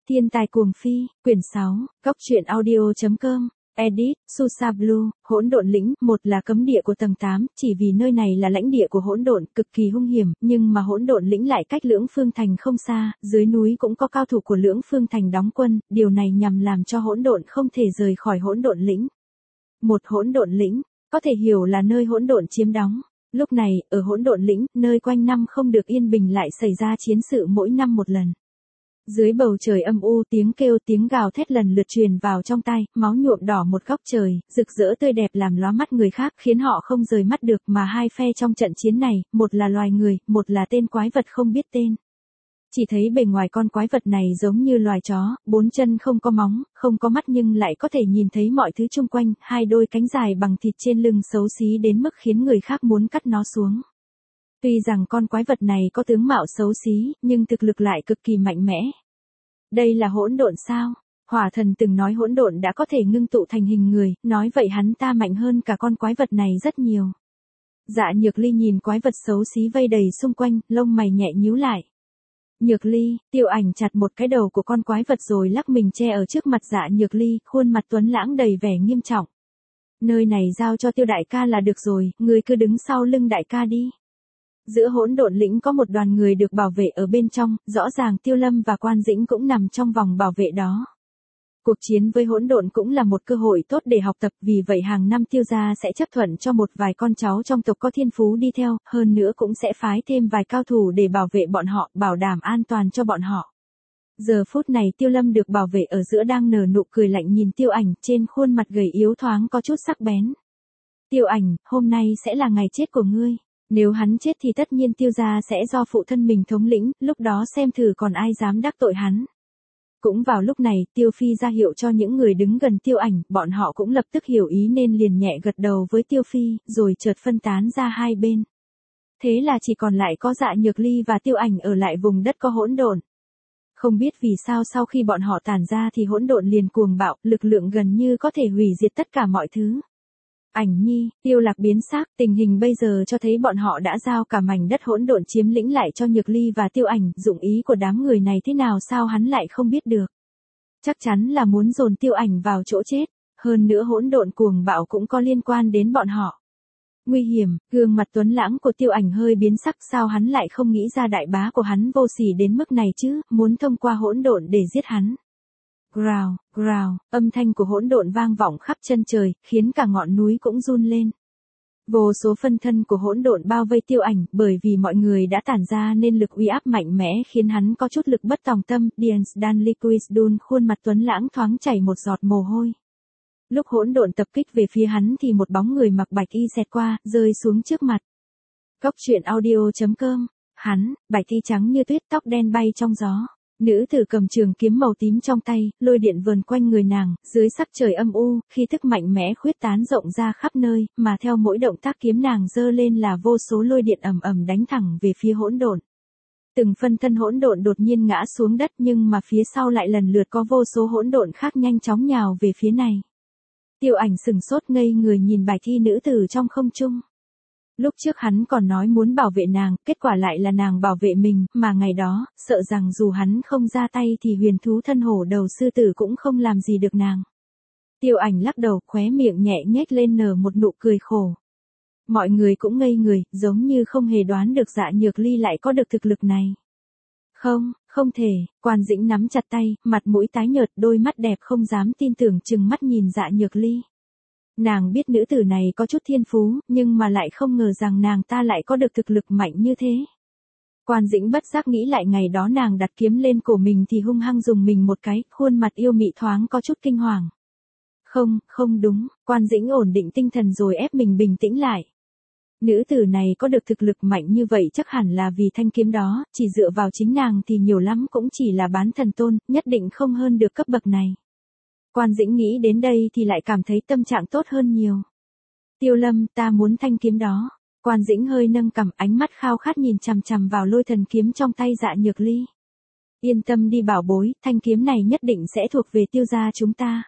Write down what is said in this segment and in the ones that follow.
Thiên tài cuồng phi, quyển 6, Góc truyện audio.com, edit, Susa Blue, hỗn độn lĩnh, một là cấm địa của tầng 8, chỉ vì nơi này là lãnh địa của hỗn độn, cực kỳ hung hiểm, nhưng mà hỗn độn lĩnh lại cách Lưỡng Phương Thành không xa, dưới núi cũng có cao thủ của Lưỡng Phương Thành đóng quân, điều này nhằm làm cho hỗn độn không thể rời khỏi hỗn độn lĩnh. Một hỗn độn lĩnh, có thể hiểu là nơi hỗn độn chiếm đóng. Lúc này, ở hỗn độn lĩnh, nơi quanh năm không được yên bình lại xảy ra chiến sự mỗi năm một lần. Dưới bầu trời âm u, tiếng kêu tiếng gào thét lần lượt truyền vào trong tai, máu nhuộm đỏ một góc trời, rực rỡ tươi đẹp làm lóa mắt người khác, khiến họ không rời mắt được, mà hai phe trong trận chiến này, một là loài người, một là tên quái vật không biết tên. Chỉ thấy bề ngoài con quái vật này giống như loài chó, bốn chân không có móng, không có mắt nhưng lại có thể nhìn thấy mọi thứ xung quanh, hai đôi cánh dài bằng thịt trên lưng xấu xí đến mức khiến người khác muốn cắt nó xuống. Tuy rằng con quái vật này có tướng mạo xấu xí, nhưng thực lực lại cực kỳ mạnh mẽ. Đây là hỗn độn sao? Hỏa thần từng nói hỗn độn đã có thể ngưng tụ thành hình người, nói vậy hắn ta mạnh hơn cả con quái vật này rất nhiều. Dạ Nhược Ly nhìn quái vật xấu xí vây đầy xung quanh, lông mày nhẹ nhíu lại. Nhược Ly, Tiêu Ảnh chặt một cái đầu của con quái vật rồi lắc mình che ở trước mặt Dạ Nhược Ly, khuôn mặt tuấn lãng đầy vẻ nghiêm trọng. Nơi này giao cho Tiêu đại ca là được rồi, người cứ đứng sau lưng đại ca đi. Giữa hỗn độn lĩnh có một đoàn người được bảo vệ ở bên trong, rõ ràng Tiêu Lâm và Quan Dĩnh cũng nằm trong vòng bảo vệ đó. Cuộc chiến với hỗn độn cũng là một cơ hội tốt để học tập, vì vậy hàng năm Tiêu gia sẽ chấp thuận cho một vài con cháu trong tộc có thiên phú đi theo, hơn nữa cũng sẽ phái thêm vài cao thủ để bảo vệ bọn họ, bảo đảm an toàn cho bọn họ. Giờ phút này Tiêu Lâm được bảo vệ ở giữa đang nở nụ cười lạnh nhìn Tiêu Ảnh, trên khuôn mặt gầy yếu thoáng có chút sắc bén. Tiêu Ảnh, hôm nay sẽ là ngày chết của ngươi. Nếu hắn chết thì tất nhiên Tiêu gia sẽ do phụ thân mình thống lĩnh, lúc đó xem thử còn ai dám đắc tội hắn. Cũng vào lúc này, Tiêu Phi ra hiệu cho những người đứng gần Tiêu Ảnh, bọn họ cũng lập tức hiểu ý nên liền nhẹ gật đầu với Tiêu Phi, rồi chợt phân tán ra hai bên. Thế là chỉ còn lại có Dạ Nhược Ly và Tiêu Ảnh ở lại vùng đất có hỗn độn. Không biết vì sao sau khi bọn họ tản ra thì hỗn độn liền cuồng bạo, lực lượng gần như có thể hủy diệt tất cả mọi thứ. Ảnh Nhi, Tiêu Lạc biến sắc, tình hình bây giờ cho thấy bọn họ đã giao cả mảnh đất hỗn độn chiếm lĩnh lại cho Nhược Ly và Tiêu Ảnh, dụng ý của đám người này thế nào sao hắn lại không biết được. Chắc chắn là muốn dồn Tiêu Ảnh vào chỗ chết, hơn nữa hỗn độn cuồng bạo cũng có liên quan đến bọn họ. Nguy hiểm, gương mặt tuấn lãng của Tiêu Ảnh hơi biến sắc, sao hắn lại không nghĩ ra đại bá của hắn vô sỉ đến mức này chứ, muốn thông qua hỗn độn để giết hắn. Growl, growl, âm thanh của hỗn độn vang vọng khắp chân trời, khiến cả ngọn núi cũng run lên. Vô số phân thân của hỗn độn bao vây Tiêu Ảnh, bởi vì mọi người đã tản ra nên lực uy áp mạnh mẽ khiến hắn có chút lực bất tòng tâm. Dians Dan Liquidun, khuôn mặt tuấn lãng thoáng chảy một giọt mồ hôi. Lúc hỗn độn tập kích về phía hắn thì một bóng người mặc bạch y xẹt qua, rơi xuống trước mặt. Góc truyện audio.com, hắn, bạch y trắng như tuyết, tóc đen bay trong gió. Nữ tử cầm trường kiếm màu tím trong tay, lôi điện vờn quanh người nàng, dưới sắc trời âm u, khí thức mạnh mẽ khuyết tán rộng ra khắp nơi, mà theo mỗi động tác kiếm nàng giơ lên là vô số lôi điện ầm ầm đánh thẳng về phía hỗn độn. Từng phân thân hỗn độn đột nhiên ngã xuống đất, nhưng mà phía sau lại lần lượt có vô số hỗn độn khác nhanh chóng nhào về phía này. Tiêu Ảnh sừng sốt ngây người nhìn bạch y nữ tử trong không trung. Lúc trước hắn còn nói muốn bảo vệ nàng, kết quả lại là nàng bảo vệ mình, mà ngày đó, sợ rằng dù hắn không ra tay thì huyền thú thân hổ đầu sư tử cũng không làm gì được nàng. Tiêu Ảnh lắc đầu, khóe miệng nhẹ nhếch lên nở một nụ cười khổ. Mọi người cũng ngây người, giống như không hề đoán được Dạ Nhược Ly lại có được thực lực này. Không, không thể, Quan Dĩnh nắm chặt tay, mặt mũi tái nhợt, đôi mắt đẹp không dám tin tưởng trừng mắt nhìn Dạ Nhược Ly. Nàng biết nữ tử này có chút thiên phú, nhưng mà lại không ngờ rằng nàng ta lại có được thực lực mạnh như thế. Quan Dĩnh bất giác nghĩ lại ngày đó nàng đặt kiếm lên cổ mình thì hung hăng dùng mình một cái, khuôn mặt yêu mị thoáng có chút kinh hoàng. Không, không đúng, Quan Dĩnh ổn định tinh thần rồi ép mình bình tĩnh lại. Nữ tử này có được thực lực mạnh như vậy chắc hẳn là vì thanh kiếm đó, chỉ dựa vào chính nàng thì nhiều lắm cũng chỉ là bán thần tôn, nhất định không hơn được cấp bậc này. Quan Dĩnh nghĩ đến đây thì lại cảm thấy tâm trạng tốt hơn nhiều. Tiêu Lâm, ta muốn thanh kiếm đó. Quan Dĩnh hơi nâng cằm, ánh mắt khao khát nhìn chằm chằm vào lôi thần kiếm trong tay Dạ Nhược Ly. Yên tâm đi bảo bối, thanh kiếm này nhất định sẽ thuộc về Tiêu gia chúng ta.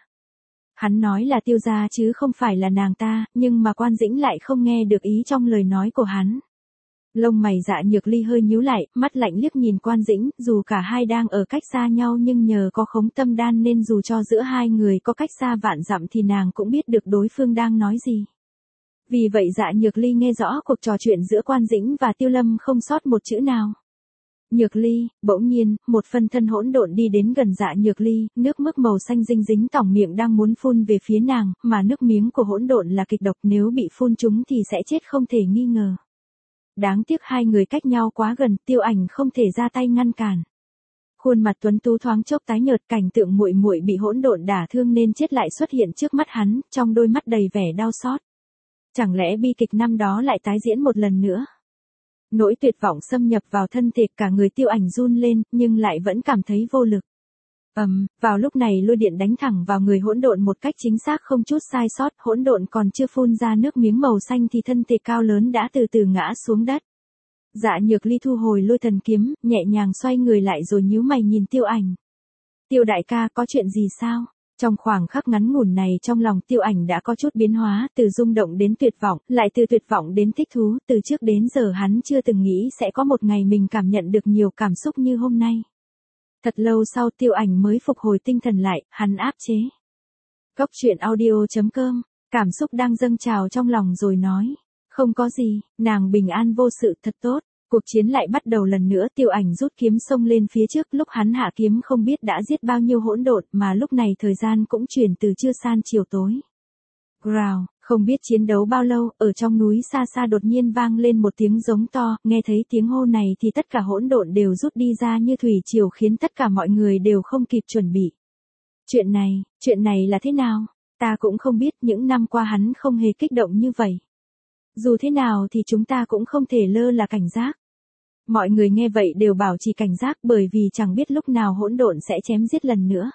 Hắn nói là Tiêu gia chứ không phải là nàng ta, nhưng mà Quan Dĩnh lại không nghe được ý trong lời nói của hắn. Lông mày Dạ Nhược Ly hơi nhíu lại, mắt lạnh liếc nhìn Quan Dĩnh, dù cả hai đang ở cách xa nhau nhưng nhờ có khống tâm đan nên dù cho giữa hai người có cách xa vạn dặm thì nàng cũng biết được đối phương đang nói gì. Vì vậy Dạ Nhược Ly nghe rõ cuộc trò chuyện giữa Quan Dĩnh và Tiêu Lâm không sót một chữ nào. Nhược Ly, bỗng nhiên, một phân thân hỗn độn đi đến gần Dạ Nhược Ly, nước mức màu xanh dinh dính tỏng miệng đang muốn phun về phía nàng, mà nước miếng của hỗn độn là kịch độc, nếu bị phun trúng thì sẽ chết không thể nghi ngờ. Đáng tiếc hai người cách nhau quá gần, Tiêu Ảnh không thể ra tay ngăn cản. Khuôn mặt tuấn tú thoáng chốc tái nhợt, cảnh tượng muội muội bị hỗn độn đả thương nên chết lại xuất hiện trước mắt hắn, trong đôi mắt đầy vẻ đau xót. Chẳng lẽ bi kịch năm đó lại tái diễn một lần nữa? Nỗi tuyệt vọng xâm nhập vào thân thể, cả người Tiêu Ảnh run lên, nhưng lại vẫn cảm thấy vô lực. Vào lúc này lôi điện đánh thẳng vào người hỗn độn một cách chính xác không chút sai sót, hỗn độn còn chưa phun ra nước miếng màu xanh thì thân thể cao lớn đã từ từ ngã xuống đất. Dạ Nhược Ly thu hồi lôi thần kiếm, nhẹ nhàng xoay người lại rồi nhíu mày nhìn Tiêu Ảnh. Tiêu đại ca, có chuyện gì sao? Trong khoảng khắc ngắn ngủn này trong lòng Tiêu Ảnh đã có chút biến hóa, từ rung động đến tuyệt vọng, lại từ tuyệt vọng đến thích thú, từ trước đến giờ hắn chưa từng nghĩ sẽ có một ngày mình cảm nhận được nhiều cảm xúc như hôm nay. Thật lâu sau Tiêu Ảnh mới phục hồi tinh thần lại, hắn áp chế. Cốc truyện audio.com, cảm xúc đang dâng trào trong lòng rồi nói. Không có gì, nàng bình an vô sự, thật tốt. Cuộc chiến lại bắt đầu lần nữa, Tiêu Ảnh rút kiếm xông lên phía trước, lúc hắn hạ kiếm không biết đã giết bao nhiêu hỗn độn, mà lúc này thời gian cũng chuyển từ trưa sang chiều tối. Growl, không biết chiến đấu bao lâu, ở trong núi xa xa đột nhiên vang lên một tiếng giống to, nghe thấy tiếng hô này thì tất cả hỗn độn đều rút đi ra như thủy triều khiến tất cả mọi người đều không kịp chuẩn bị. Chuyện này là thế nào? Ta cũng không biết, những năm qua hắn không hề kích động như vậy. Dù thế nào thì chúng ta cũng không thể lơ là cảnh giác. Mọi người nghe vậy đều bảo trì cảnh giác bởi vì chẳng biết lúc nào hỗn độn sẽ chém giết lần nữa.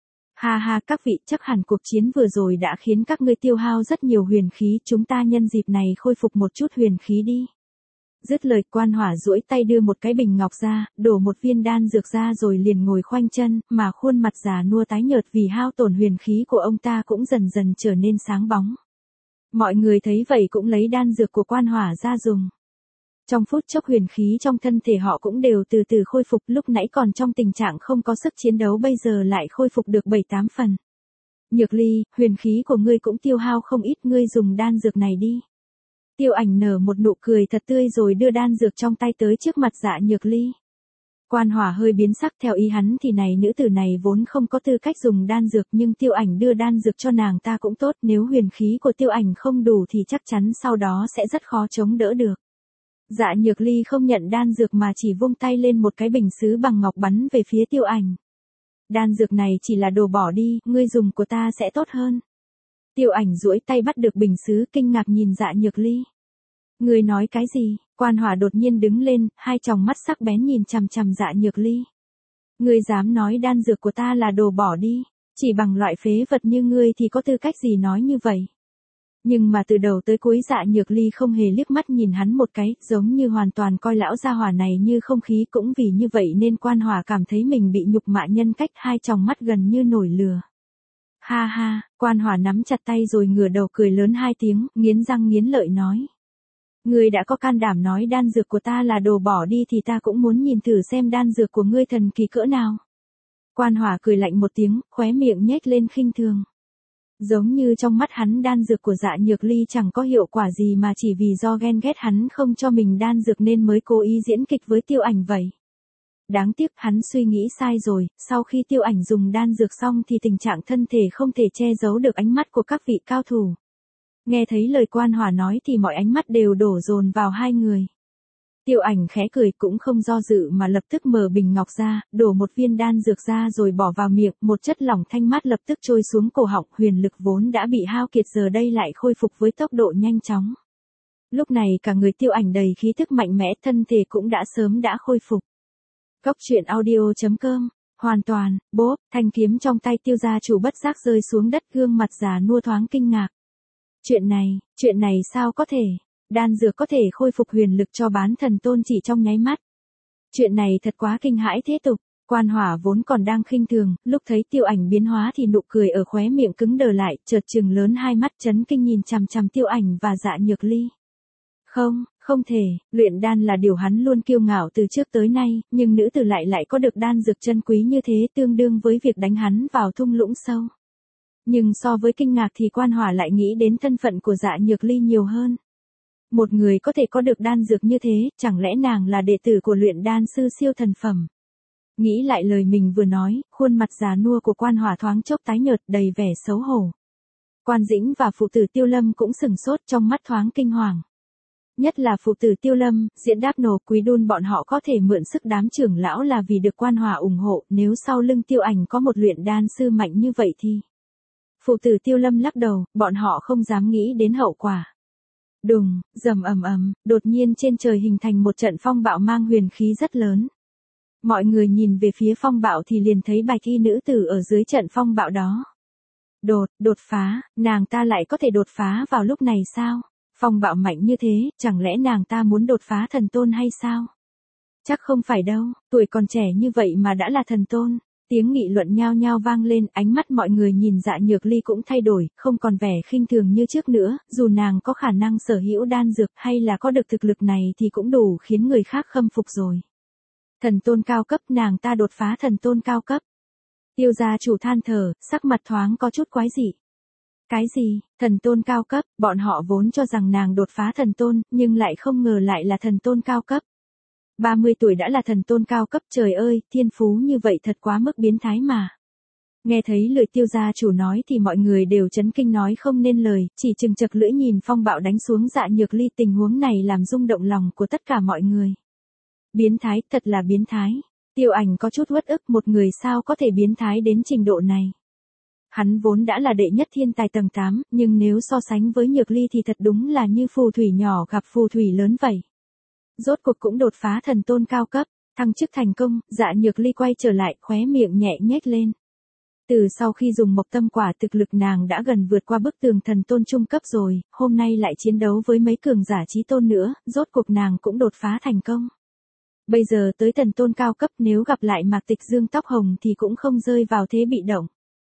Ha ha, các vị, chắc hẳn cuộc chiến vừa rồi đã khiến các ngươi tiêu hao rất nhiều huyền khí, chúng ta nhân dịp này khôi phục một chút huyền khí đi. Dứt lời, Quan Hỏa duỗi tay đưa một cái bình ngọc ra, đổ một viên đan dược ra rồi liền ngồi khoanh chân, mà khuôn mặt già nua tái nhợt vì hao tổn huyền khí của ông ta cũng dần dần trở nên sáng bóng. Mọi người thấy vậy cũng lấy đan dược của Quan Hỏa ra dùng. Trong phút chốc huyền khí trong thân thể họ cũng đều từ từ khôi phục, lúc nãy còn trong tình trạng không có sức chiến đấu bây giờ lại khôi phục được 7-8 phần. Nhược Ly, huyền khí của ngươi cũng tiêu hao không ít, ngươi dùng đan dược này đi. Tiêu Ảnh nở một nụ cười thật tươi rồi đưa đan dược trong tay tới trước mặt Dạ Nhược Ly. Quan Hỏa hơi biến sắc, theo ý hắn thì này nữ tử này vốn không có tư cách dùng đan dược, nhưng Tiêu Ảnh đưa đan dược cho nàng ta cũng tốt, nếu huyền khí của Tiêu Ảnh không đủ thì chắc chắn sau đó sẽ rất khó chống đỡ được. Dạ Nhược Ly không nhận đan dược mà chỉ vung tay lên một cái bình sứ bằng ngọc bắn về phía Tiêu Ảnh. Đan dược này chỉ là đồ bỏ đi, ngươi dùng của ta sẽ tốt hơn. Tiêu Ảnh duỗi tay bắt được bình sứ, kinh ngạc nhìn Dạ Nhược Ly. Ngươi nói cái gì? Quan Hỏa đột nhiên đứng lên, hai tròng mắt sắc bén nhìn chằm chằm Dạ Nhược Ly. Ngươi dám nói đan dược của ta là đồ bỏ đi, chỉ bằng loại phế vật như ngươi thì có tư cách gì nói như vậy? Nhưng mà từ đầu tới cuối Dạ Nhược Ly không hề liếc mắt nhìn hắn một cái, giống như hoàn toàn coi lão gia hỏa này như không khí, cũng vì như vậy nên Quan Hỏa cảm thấy mình bị nhục mạ nhân cách, hai tròng mắt gần như nổi lửa. Ha ha, Quan Hỏa nắm chặt tay rồi ngửa đầu cười lớn hai tiếng, nghiến răng nghiến lợi nói. Ngươi đã có can đảm nói đan dược của ta là đồ bỏ đi thì ta cũng muốn nhìn thử xem đan dược của ngươi thần kỳ cỡ nào. Quan Hỏa cười lạnh một tiếng, khóe miệng nhếch lên khinh thường. Giống như trong mắt hắn đan dược của Dạ Nhược Ly chẳng có hiệu quả gì mà chỉ vì do ghen ghét hắn không cho mình đan dược nên mới cố ý diễn kịch với Tiêu Ảnh vậy. Đáng tiếc hắn suy nghĩ sai rồi, sau khi Tiêu Ảnh dùng đan dược xong thì tình trạng thân thể không thể che giấu được ánh mắt của các vị cao thủ. Nghe thấy lời Quan Hỏa nói thì mọi ánh mắt đều đổ dồn vào hai người. Tiêu Ảnh khẽ cười cũng không do dự mà lập tức mở bình ngọc ra, đổ một viên đan dược ra rồi bỏ vào miệng, một chất lỏng thanh mát lập tức trôi xuống cổ họng, huyền lực vốn đã bị hao kiệt giờ đây lại khôi phục với tốc độ nhanh chóng. Lúc này cả người Tiêu Ảnh đầy khí thức mạnh mẽ, thân thể cũng đã sớm đã khôi phục. Cốc truyện audio.com, hoàn toàn, bốp, thanh kiếm trong tay Tiêu gia chủ bất giác rơi xuống đất, gương mặt già nua thoáng kinh ngạc. Chuyện này sao có thể? Đan dược có thể khôi phục huyền lực cho bán thần tôn chỉ trong nháy mắt. Chuyện này thật quá kinh hãi thế tục. Quan Hỏa vốn còn đang khinh thường, lúc thấy Tiêu Ảnh biến hóa thì nụ cười ở khóe miệng cứng đờ lại, chợt trừng lớn hai mắt chấn kinh nhìn chằm chằm Tiêu Ảnh và Dạ Nhược Ly. Không, không thể, luyện đan là điều hắn luôn kiêu ngạo từ trước tới nay, nhưng nữ tử lại có được đan dược chân quý như thế tương đương với việc đánh hắn vào thung lũng sâu. Nhưng so với kinh ngạc thì Quan Hỏa lại nghĩ đến thân phận của Dạ Nhược Ly nhiều hơn. Một người có thể có được đan dược như thế, chẳng lẽ nàng là đệ tử của luyện đan sư siêu thần phẩm? Nghĩ lại lời mình vừa nói, khuôn mặt già nua của Quan Hỏa thoáng chốc tái nhợt đầy vẻ xấu hổ. Quan Dĩnh và phụ tử Tiêu Lâm cũng sừng sốt trong mắt thoáng kinh hoàng. Nhất là phụ tử Tiêu Lâm, Diễn Đáp Nổ, Quý Đôn bọn họ có thể mượn sức đám trưởng lão là vì được Quan Hỏa ủng hộ, nếu sau lưng Tiêu Ảnh có một luyện đan sư mạnh như vậy thì... Phụ tử Tiêu Lâm lắc đầu, bọn họ không dám nghĩ đến hậu quả. Đùng, rầm ầm ầm, đột nhiên trên trời hình thành một trận phong bạo mang huyền khí rất lớn. Mọi người nhìn về phía phong bạo thì liền thấy bạch y nữ tử ở dưới trận phong bạo đó. Đột phá, nàng ta lại có thể đột phá vào lúc này sao? Phong bạo mạnh như thế, chẳng lẽ nàng ta muốn đột phá thần tôn hay sao? Chắc không phải đâu, tuổi còn trẻ như vậy mà đã là thần tôn. Tiếng nghị luận nhao nhao vang lên, ánh mắt mọi người nhìn Dạ Nhược Ly cũng thay đổi, không còn vẻ khinh thường như trước nữa, dù nàng có khả năng sở hữu đan dược hay là có được thực lực này thì cũng đủ khiến người khác khâm phục rồi. Thần tôn cao cấp, nàng ta đột phá thần tôn cao cấp. Tiêu gia chủ than thở, sắc mặt thoáng có chút quái dị. Cái gì, thần tôn cao cấp, bọn họ vốn cho rằng nàng đột phá thần tôn, nhưng lại không ngờ lại là thần tôn cao cấp. 30 tuổi đã là thần tôn cao cấp, trời ơi, thiên phú như vậy thật quá mức biến thái mà. Nghe thấy lời Tiêu gia chủ nói thì mọi người đều chấn kinh nói không nên lời, chỉ chừng chực lưỡi nhìn phong bạo đánh xuống Dạ Nhược Ly, tình huống này làm rung động lòng của tất cả mọi người. Biến thái, thật là biến thái. Tiêu Ảnh có chút uất ức, một người sao có thể biến thái đến trình độ này. Hắn vốn đã là đệ nhất thiên tài tầng 8, nhưng nếu so sánh với Nhược Ly thì thật đúng là như phù thủy nhỏ gặp phù thủy lớn vậy. Rốt cuộc cũng đột phá thần tôn cao cấp, thăng chức thành công, Dạ Nhược Ly quay trở lại, khóe miệng nhẹ nhếch lên. Từ sau khi dùng Mộc Tâm Quả, thực lực nàng đã gần vượt qua bức tường thần tôn trung cấp rồi, hôm nay lại chiến đấu với mấy cường giả chí tôn nữa, rốt cuộc nàng cũng đột phá thành công. Bây giờ tới thần tôn cao cấp, nếu gặp lại Mạc Tịch Dương tóc hồng thì cũng không rơi vào thế bị động.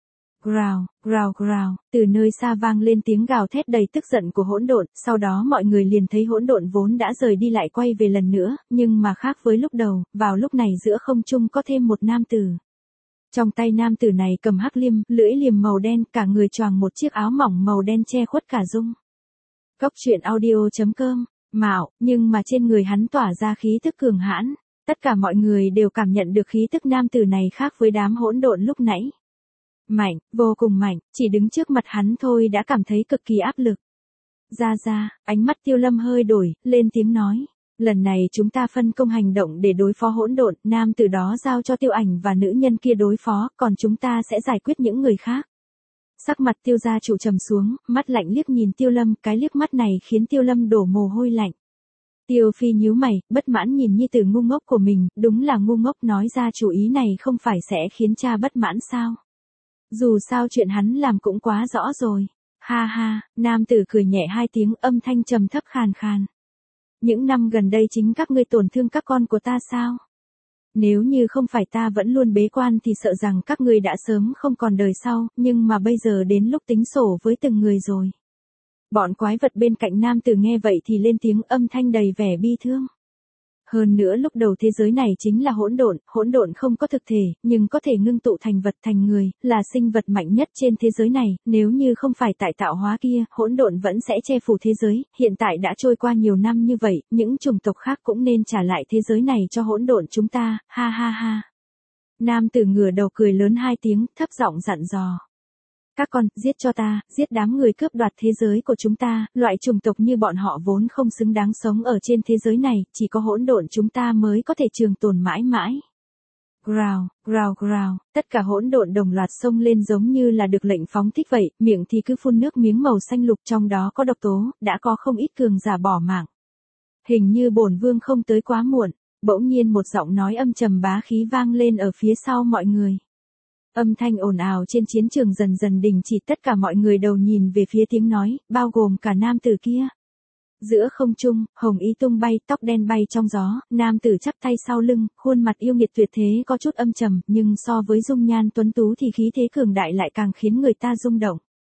Growl, growl growl, từ nơi xa vang lên tiếng gào thét đầy tức giận của hỗn độn, sau đó mọi người liền thấy hỗn độn vốn đã rời đi lại quay về lần nữa, nhưng mà khác với lúc đầu, vào lúc này giữa không trung có thêm một nam tử. Trong tay nam tử này cầm hắc liêm, lưỡi liềm màu đen, cả người choàng một chiếc áo mỏng màu đen che khuất cả dung. Góc truyện audio.com, mạo, nhưng mà trên người hắn tỏa ra khí tức cường hãn, tất cả mọi người đều cảm nhận được khí tức nam tử này khác với đám hỗn độn lúc nãy. Mạnh, vô cùng mạnh, chỉ đứng trước mặt hắn thôi đã cảm thấy cực kỳ áp lực. Ra, ánh mắt Tiêu Lâm hơi đổi, lên tiếng nói. Lần này chúng ta phân công hành động để đối phó hỗn độn, nam tử đó giao cho Tiêu Ảnh và nữ nhân kia đối phó, còn chúng ta sẽ giải quyết những người khác. Sắc mặt Tiêu gia chủ trầm xuống, mắt lạnh liếc nhìn Tiêu Lâm, cái liếc mắt này khiến Tiêu Lâm đổ mồ hôi lạnh. Tiêu Phi nhíu mày, bất mãn nhìn nhi tử ngu ngốc của mình, đúng là ngu ngốc, nói ra chủ ý này không phải sẽ khiến cha bất mãn sao? Dù sao chuyện hắn làm cũng quá rõ rồi. Ha ha, nam tử cười nhẹ hai tiếng, âm thanh trầm thấp khàn khàn. Những năm gần đây chính các ngươi tổn thương các con của ta sao? Nếu như không phải ta vẫn luôn bế quan thì sợ rằng các ngươi đã sớm không còn đời sau, nhưng mà bây giờ đến lúc tính sổ với từng người rồi. Bọn quái vật bên cạnh nam tử nghe vậy thì lên tiếng, âm thanh đầy vẻ bi thương. Hơn nữa lúc đầu thế giới này chính là hỗn độn không có thực thể, nhưng có thể ngưng tụ thành vật thành người, là sinh vật mạnh nhất trên thế giới này, nếu như không phải tại tạo hóa kia, hỗn độn vẫn sẽ che phủ thế giới, hiện tại đã trôi qua nhiều năm như vậy, những chủng tộc khác cũng nên trả lại thế giới này cho hỗn độn chúng ta, ha ha ha. Nam tử ngửa đầu cười lớn hai tiếng, thấp giọng dặn dò. Các con, giết cho ta, giết đám người cướp đoạt thế giới của chúng ta, loại chủng tộc như bọn họ vốn không xứng đáng sống ở trên thế giới này, chỉ có hỗn độn chúng ta mới có thể trường tồn mãi mãi. Growl, growl growl, tất cả hỗn độn đồng loạt xông lên giống như là được lệnh phóng thích vậy, miệng thì cứ phun nước miếng màu xanh lục, trong đó có độc tố, đã có không ít cường giả bỏ mạng. Hình như bổn vương không tới quá muộn, bỗng nhiên một giọng nói âm trầm bá khí vang lên ở phía sau mọi người. Âm thanh ồn ào trên chiến trường dần dần đình chỉ, tất cả mọi người đầu nhìn về phía tiếng nói, bao gồm cả nam tử kia. Giữa không trung, hồng y tung bay, tóc đen bay trong gió, nam tử chắp tay sau lưng, khuôn mặt yêu nghiệt tuyệt thế có chút âm trầm, nhưng so với dung nhan tuấn tú thì khí thế cường đại lại càng khiến người ta rung động.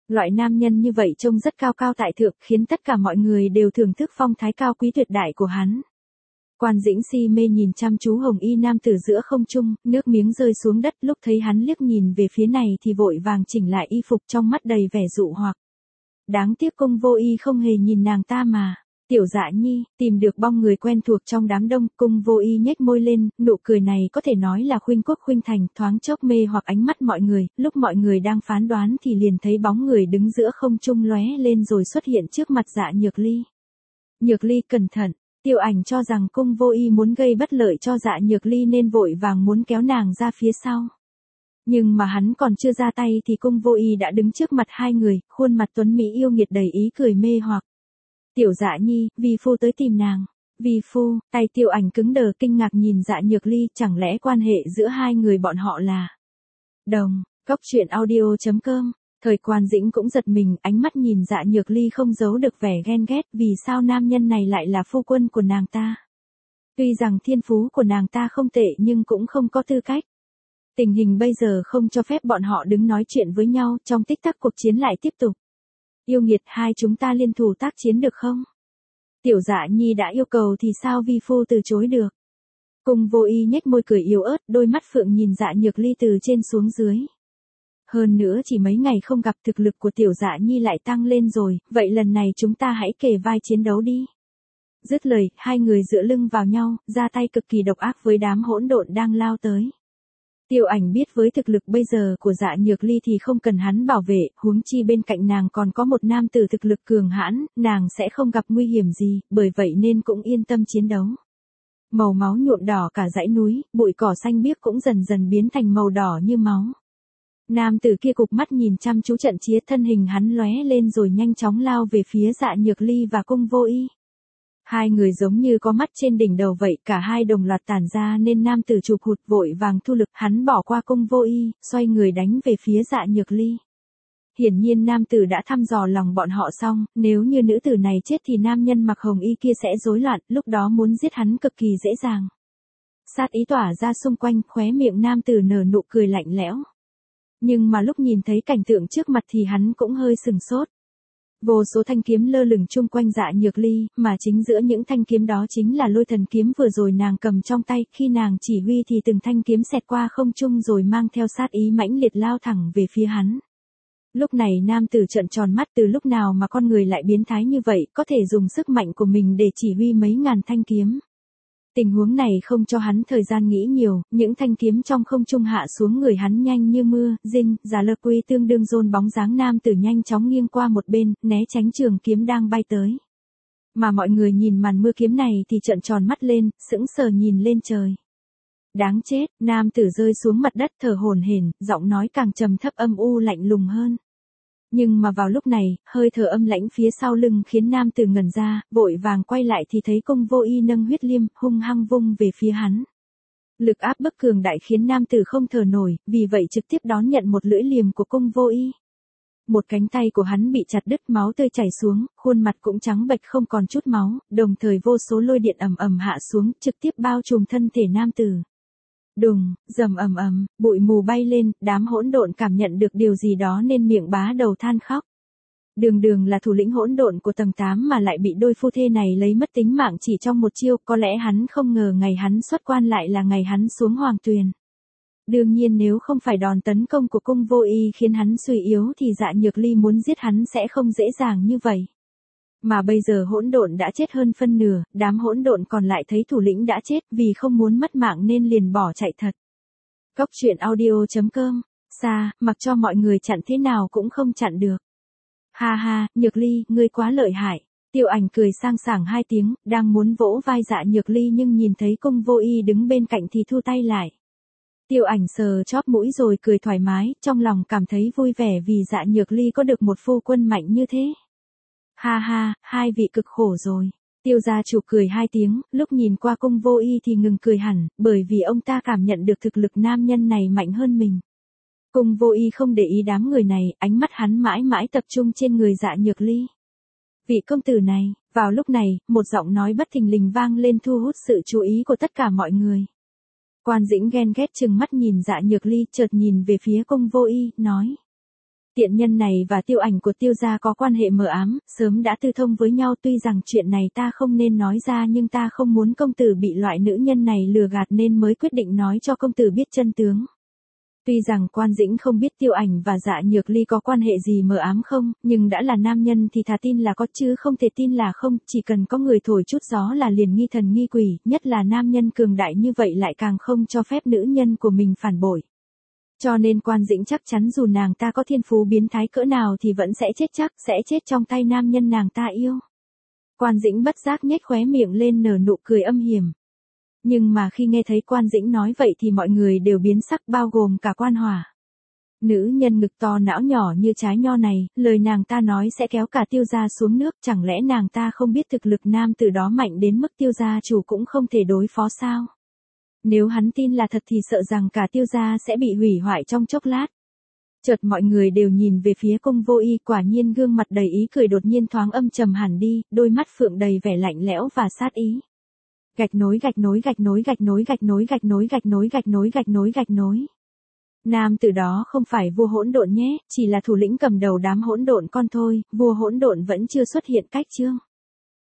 Loại nam nhân như vậy trông rất cao cao tại thượng, khiến tất cả mọi người đều thưởng thức phong thái cao quý tuyệt đại của hắn. Quan Dĩnh si mê nhìn chăm chú hồng y nam tử giữa không trung, nước miếng rơi xuống đất, lúc thấy hắn liếc nhìn về phía này thì vội vàng chỉnh lại y phục, trong mắt đầy vẻ dụ hoặc. Đáng tiếc Cung Vô Y không hề nhìn nàng ta mà. Tiểu Dạ Nhi, tìm được bóng người quen thuộc trong đám đông, Cung Vô Y nhếch môi lên, nụ cười này có thể nói là khuynh quốc khuynh thành, thoáng chốc mê hoặc ánh mắt mọi người, lúc mọi người đang phán đoán thì liền thấy bóng người đứng giữa không trung lóe lên rồi xuất hiện trước mặt Dạ Nhược Ly. Nhược Ly cẩn thận, Tiêu Ảnh cho rằng Cung Vô Y muốn gây bất lợi cho Dạ Nhược Ly nên vội vàng muốn kéo nàng ra phía sau. Nhưng mà hắn còn chưa ra tay thì Cung Vô Y đã đứng trước mặt hai người, khuôn mặt tuấn mỹ yêu nghiệt đầy ý cười mê hoặc. Tiểu Dạ Nhi, vi phu tới tìm nàng. Vi phu, tay Tiêu Ảnh cứng đờ kinh ngạc nhìn Dạ Nhược Ly, chẳng lẽ quan hệ giữa hai người bọn họ là đồng. Cóc truyện audio.com. Thời Quan Dĩnh cũng giật mình, ánh mắt nhìn Dạ Nhược Ly không giấu được vẻ ghen ghét, vì sao nam nhân này lại là phu quân của nàng ta. Tuy rằng thiên phú của nàng ta không tệ nhưng cũng không có tư cách. Tình hình bây giờ không cho phép bọn họ đứng nói chuyện với nhau, trong tích tắc cuộc chiến lại tiếp tục. Yêu nghiệt, hai chúng ta liên thủ tác chiến được không? Tiểu Dạ Nhi đã yêu cầu thì sao vi phu từ chối được? Cung Vô Y nhếch môi cười yếu ớt, đôi mắt phượng nhìn Dạ Nhược Ly từ trên xuống dưới. Hơn nữa chỉ mấy ngày không gặp, thực lực của Tiểu Dạ Nhi lại tăng lên rồi, vậy lần này chúng ta hãy kề vai chiến đấu đi. Dứt lời, hai người dựa lưng vào nhau, ra tay cực kỳ độc ác với đám hỗn độn đang lao tới. Tiêu Ảnh biết với thực lực bây giờ của Dạ Nhược Ly thì không cần hắn bảo vệ, huống chi bên cạnh nàng còn có một nam tử thực lực cường hãn, nàng sẽ không gặp nguy hiểm gì, bởi vậy nên cũng yên tâm chiến đấu. Màu máu nhuộm đỏ cả dãy núi, bụi cỏ xanh biếc cũng dần dần biến thành màu đỏ như máu. Nam tử kia cụp mắt nhìn chăm chú trận chiến, thân hình hắn lóe lên rồi nhanh chóng lao về phía Dạ Nhược Ly và Cung Vô Y. Hai người giống như có mắt trên đỉnh đầu vậy, cả hai đồng loạt tản ra nên nam tử chụp hụt vội vàng thu lực, hắn bỏ qua Cung Vô Y, xoay người đánh về phía Dạ Nhược Ly. Hiển nhiên nam tử đã thăm dò lòng bọn họ xong, nếu như nữ tử này chết thì nam nhân mặc hồng y kia sẽ rối loạn, lúc đó muốn giết hắn cực kỳ dễ dàng. Sát ý tỏa ra xung quanh, khóe miệng nam tử nở nụ cười lạnh lẽo. Nhưng mà lúc nhìn thấy cảnh tượng trước mặt thì hắn cũng hơi sừng sốt. Vô số thanh kiếm lơ lửng chung quanh Dạ Nhược Ly, mà chính giữa những thanh kiếm đó chính là Lôi Thần kiếm vừa rồi nàng cầm trong tay, khi nàng chỉ huy thì từng thanh kiếm xẹt qua không trung rồi mang theo sát ý mãnh liệt lao thẳng về phía hắn. Lúc này nam tử trợn tròn mắt, từ lúc nào mà con người lại biến thái như vậy, có thể dùng sức mạnh của mình để chỉ huy mấy ngàn thanh kiếm. Tình huống này không cho hắn thời gian nghĩ nhiều, những thanh kiếm trong không trung hạ xuống người hắn nhanh như mưa, Dinh, Giả Lơ Quy tương đương dồn bóng dáng nam tử nhanh chóng nghiêng qua một bên, né tránh trường kiếm đang bay tới. Mà mọi người nhìn màn mưa kiếm này thì trợn tròn mắt lên, sững sờ nhìn lên trời. Đáng chết, nam tử rơi xuống mặt đất thở hổn hển, giọng nói càng trầm thấp âm u lạnh lùng hơn. Nhưng mà vào lúc này, hơi thở âm lãnh phía sau lưng khiến nam tử ngẩn ra, vội vàng quay lại thì thấy Cung Vô Y nâng huyết liêm, hung hăng vung về phía hắn. Lực áp bức cường đại khiến nam tử không thở nổi, vì vậy trực tiếp đón nhận một lưỡi liềm của Cung Vô Y. Một cánh tay của hắn bị chặt đứt, máu tươi chảy xuống, khuôn mặt cũng trắng bệch không còn chút máu, đồng thời vô số lôi điện ầm ầm hạ xuống, trực tiếp bao trùm thân thể nam tử. Đùng, rầm ầm ầm, bụi mù bay lên, đám hỗn độn cảm nhận được điều gì đó nên miệng bá đầu than khóc. Đường Đường là thủ lĩnh hỗn độn của tầng 8 mà lại bị đôi phu thê này lấy mất tính mạng chỉ trong một chiêu, có lẽ hắn không ngờ ngày hắn xuất quan lại là ngày hắn xuống hoàng tuyền. Đương nhiên nếu không phải đòn tấn công của Cung Vô Y khiến hắn suy yếu thì Dạ Nhược Ly muốn giết hắn sẽ không dễ dàng như vậy. Mà bây giờ hỗn độn đã chết hơn phân nửa, đám hỗn độn còn lại thấy thủ lĩnh đã chết, vì không muốn mất mạng nên liền bỏ chạy thật. Cóc truyện audio.com. Xa, mặc cho mọi người chặn thế nào cũng không chặn được. Ha ha, Nhược Ly, ngươi quá lợi hại. Tiêu Ảnh cười sang sảng hai tiếng, đang muốn vỗ vai Dạ Nhược Ly nhưng nhìn thấy Cung Vô Y đứng bên cạnh thì thu tay lại. Tiêu Ảnh sờ chóp mũi rồi cười thoải mái, trong lòng cảm thấy vui vẻ vì Dạ Nhược Ly có được một phu quân mạnh như thế. Ha ha, hai vị cực khổ rồi. Tiêu gia chủ cười hai tiếng, lúc nhìn qua Cung Vô Y thì ngừng cười hẳn, bởi vì ông ta cảm nhận được thực lực nam nhân này mạnh hơn mình. Cung Vô Y không để ý đám người này, ánh mắt hắn mãi mãi tập trung trên người Dạ Nhược Ly. Vị công tử này, vào lúc này, một giọng nói bất thình lình vang lên thu hút sự chú ý của tất cả mọi người. Quan Dĩnh ghen ghét chừng mắt nhìn Dạ Nhược Ly, chợt nhìn về phía Cung Vô Y, nói. Tiện nhân này và Tiêu Ảnh của Tiêu gia có quan hệ mờ ám, sớm đã tư thông với nhau, tuy rằng chuyện này ta không nên nói ra nhưng ta không muốn công tử bị loại nữ nhân này lừa gạt nên mới quyết định nói cho công tử biết chân tướng. Tuy rằng Quan Dĩnh không biết Tiêu Ảnh và Dạ Nhược Ly có quan hệ gì mờ ám không, nhưng đã là nam nhân thì thà tin là có chứ không thể tin là không, chỉ cần có người thổi chút gió là liền nghi thần nghi quỷ, nhất là nam nhân cường đại như vậy lại càng không cho phép nữ nhân của mình phản bội. Cho nên Quan Dĩnh chắc chắn dù nàng ta có thiên phú biến thái cỡ nào thì vẫn sẽ chết chắc, sẽ chết trong tay nam nhân nàng ta yêu. Quan Dĩnh bất giác nhếch khóe miệng lên nở nụ cười âm hiểm. Nhưng mà khi nghe thấy Quan Dĩnh nói vậy thì mọi người đều biến sắc, bao gồm cả Quan Hỏa. Nữ nhân ngực to não nhỏ như trái nho này, lời nàng ta nói sẽ kéo cả Tiêu gia xuống nước, chẳng lẽ nàng ta không biết thực lực nam từ đó mạnh đến mức Tiêu gia chủ cũng không thể đối phó sao? Nếu hắn tin là thật thì sợ rằng cả Tiêu gia sẽ bị hủy hoại trong chốc lát. Chợt mọi người đều nhìn về phía Cung Vô Y, quả nhiên gương mặt đầy ý cười đột nhiên thoáng âm trầm hẳn đi, đôi mắt phượng đầy vẻ lạnh lẽo và sát ý. Gạch nối gạch nối gạch nối gạch nối gạch nối gạch nối gạch nối gạch nối gạch nối gạch nối. Nam từ đó không phải vua hỗn độn nhé, chỉ là thủ lĩnh cầm đầu đám hỗn độn con thôi, vua hỗn độn vẫn chưa xuất hiện. Cách chương